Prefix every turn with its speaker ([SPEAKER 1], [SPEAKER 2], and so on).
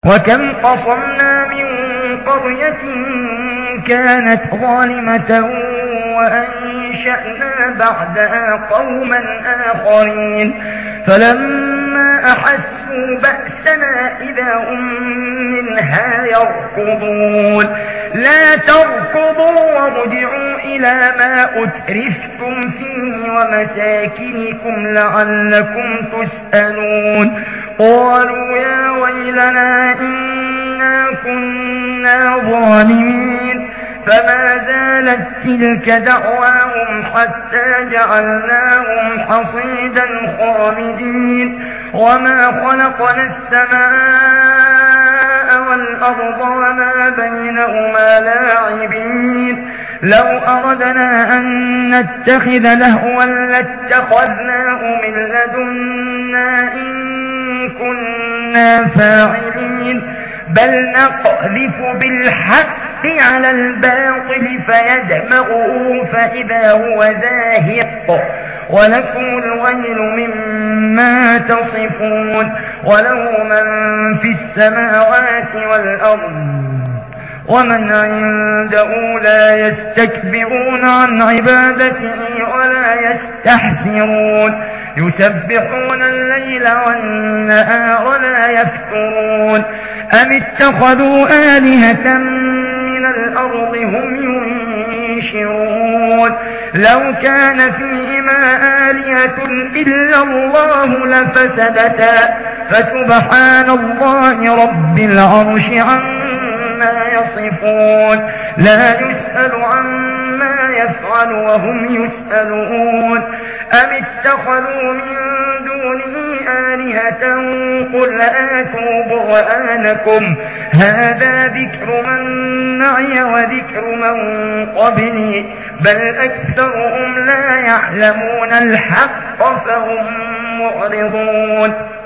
[SPEAKER 1] وكم قصمنا من قرية كانت ظالمة وأنشأنا بعدها قوما آخرين فلما أحسوا بأسنا إذا هم منها يركضون لا تركضوا وارجعوا إلى ما أترفتم فيه ومساكنكم لعلكم تسألون قالوا يا ويلنا إنا كنا ظالمين فما زالت تلك دعواهم حتى جعلناهم حصيدا خامدين وما خلقنا السماء والأرض وما بينهما لاعبين لو أردنا أن نتخذ لهوا لاتخذناه من لدنا إن كنا فاعلين بل نقذف بالحق على الباطل فيدمغه فإذا هو زاهق ولكم الويل مما تصفون وله من في السماوات والأرض ومن عنده لا يستكبرون عن عبادته ولا يستحسرون يسبحون الليل والنهار لا يفترون أم اتخذوا آلهة من الأرض هم ينشرون لو كان فيهما آلهة إلا الله لفسدتا فسبحان الله رب العرش عما يصفون لا يسأل عما يفعل وهم يسألون أم اتخذوا من دونه آلهة قل آتوا برهانكم هذا ذكر من معي وذكر من قبلي بل أكثرهم لا يعلمون الحق فهم معرضون